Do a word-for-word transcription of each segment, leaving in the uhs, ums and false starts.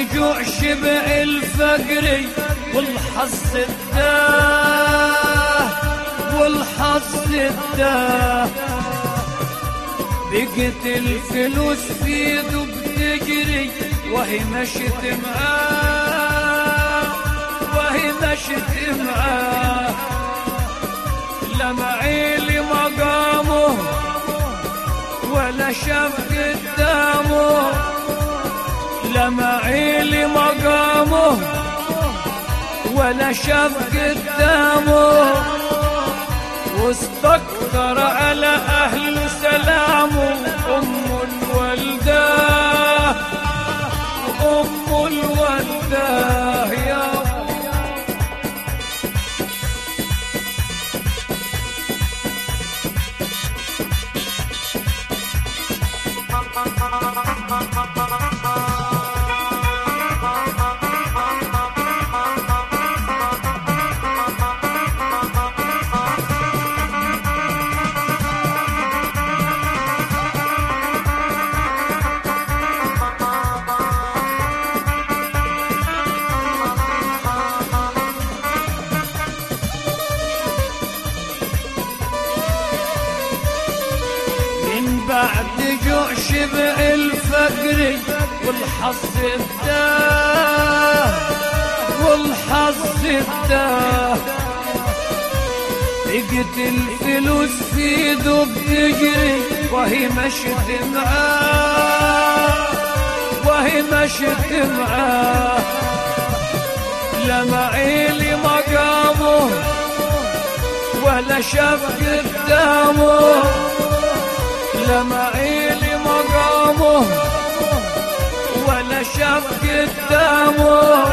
جوع شبع الفقر والحظ الداه والحظ الداه، بقت الفلوس في يده بتجري وهي مشت معاه وهي مشت معاه، لما عيلي مقامه ولا شاف قدامه، لما عيلي مقامه ولا شاف قدامه، واستكتر على أهل سلامه. أم الولداه أم الولداه يا بعد جوع شبع الفقر والحظ الداه والحظ الداه، بقت الفلوس في يده بتجري وهي مشت معاه وهي مشت معاه، لما عيلي مقامه ولا شاف قدامه، لما عيلي مقامه ولا شاف قدامه،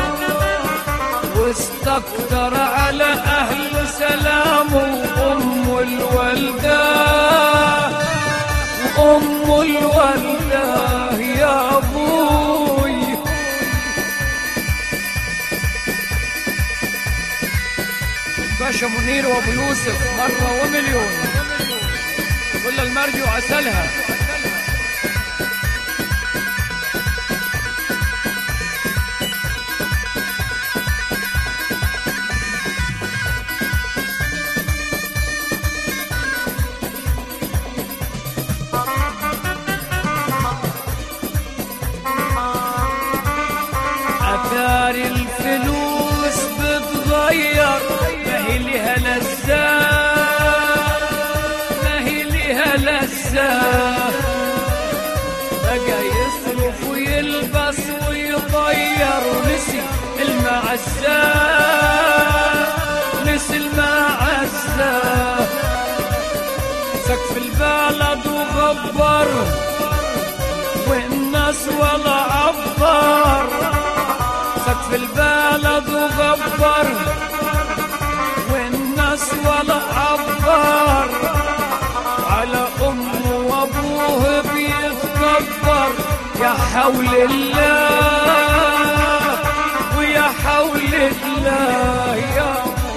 واستكتر على أهل سلامه. أم الولداه أم الولداه يا أبوي. باشا منير وأبو يوسف مرة ومليون، كل المرجو عسلها. أثار الفلوس بتغير، ما هي لها لذات ما هي لها لذات، بقى يصرف ويلبس ويطير ونسي المعزات نسي المعزات، سقف البلد وغبر والناس ولا عبر، سقف البلد وغبر والناس ولا عبر، على أمه وأبوه بيتكبر. يا حول الله ويا حول الله يا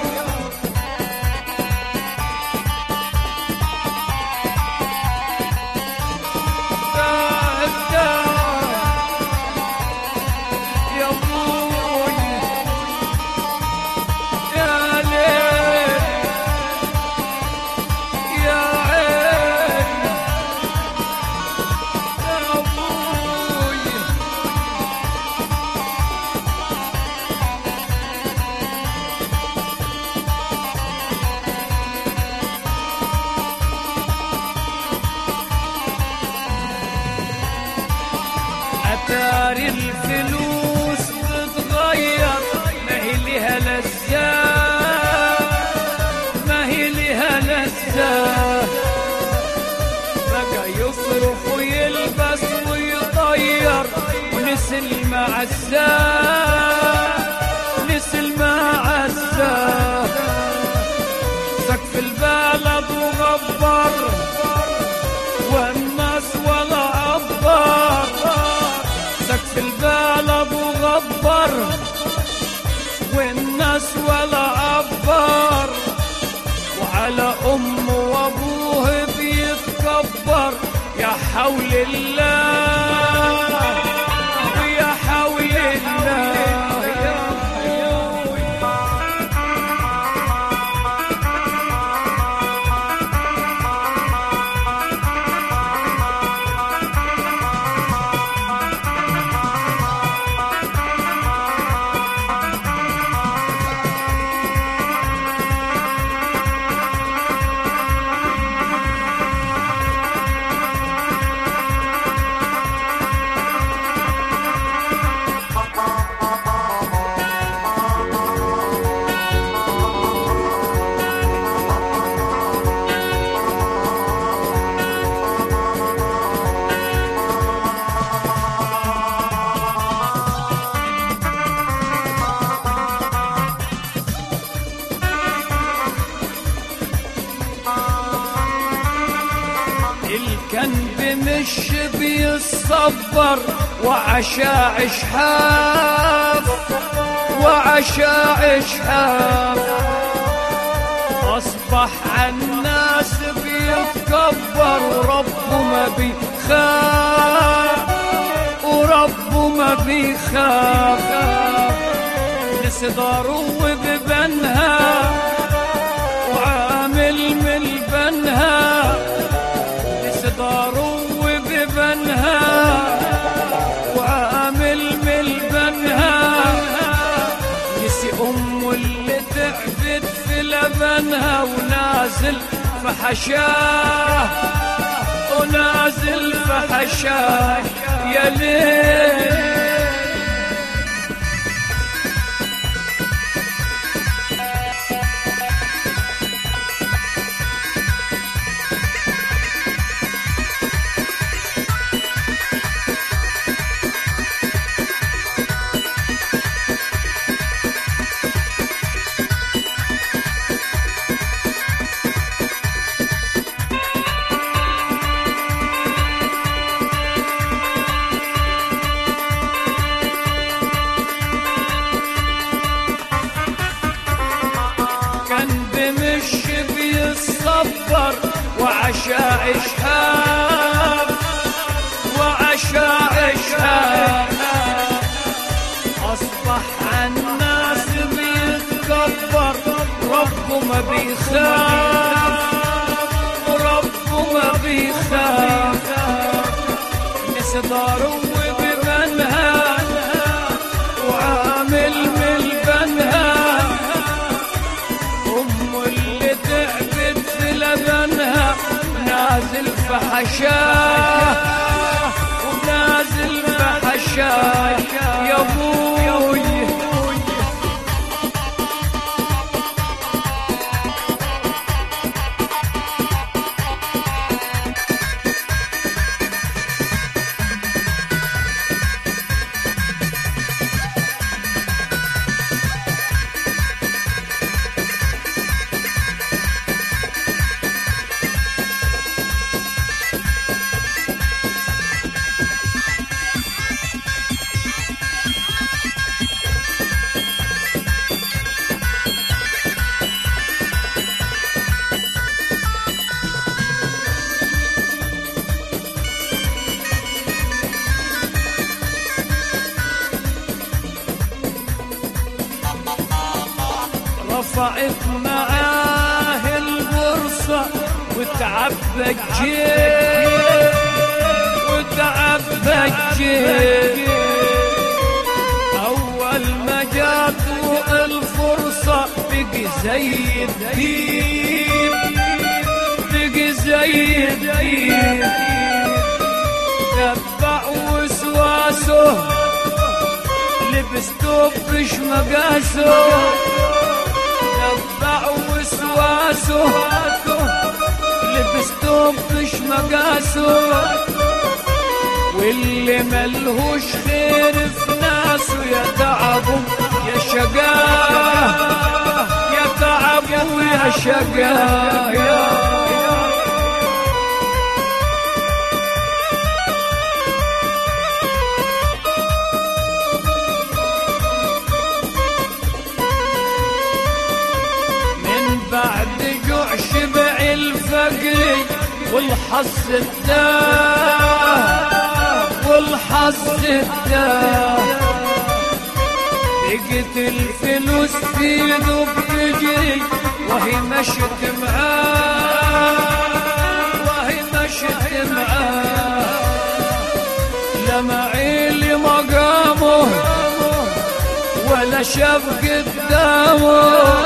أثار الفلوس بتغير، ما هي لها لذات ما هي لها لذات، بقى يصرف ويلبس ويطير ونسي المعزات نسي المعزات، سقف البلد وغبر والناس ولا عبر، سقف البلد وغبر والناس ولا عبر، وعلى أمه وأبوه بيتكبر. يا حول الله ويا حول الله كان بمش بيتصبر وعشا اشحاف وعشا اشحاف، اصبح عالناس بيتكبر وربه ما بيخاف وربه ما بيخاف. لصداره وببنها وعامل من بنها، لصداره وببنها وعامل من بنها. نسي أمه اللي تعبت في لبنها ونازل فحشاه ونازل فحشاه يا ليل. وعشا اشحاف وعشا اشحاف، اصبح عالناس بيتكبر ربه ما بيخاف وربه ما بيخاف. لصداره وببنها وعامل من بنها، امه اللي تعبت في لبنها نازل فحشاه ونازل فحشاه يا ابوي. رفعت معاه البرصة وتعبى الجيب وتعبى الجيب. أول ما جاته الفرصة بقي زي الديب بقي زي الديب. تبع وسواسه لبس توب مش مقاسه، تبع وسواسه لبس توب مش مقاسه. واللي ملهوش خير في ناسه يا تعبه يا شقاه يا تعبه يا شقاه. بعد جوع شبع الفقر والحظ التاه والحظ التاه. لقيت الفلوس في يده بتجري وهي مشت معاه وهي مشت معاه. لما عيلي مقامه ولا شاف قدامه،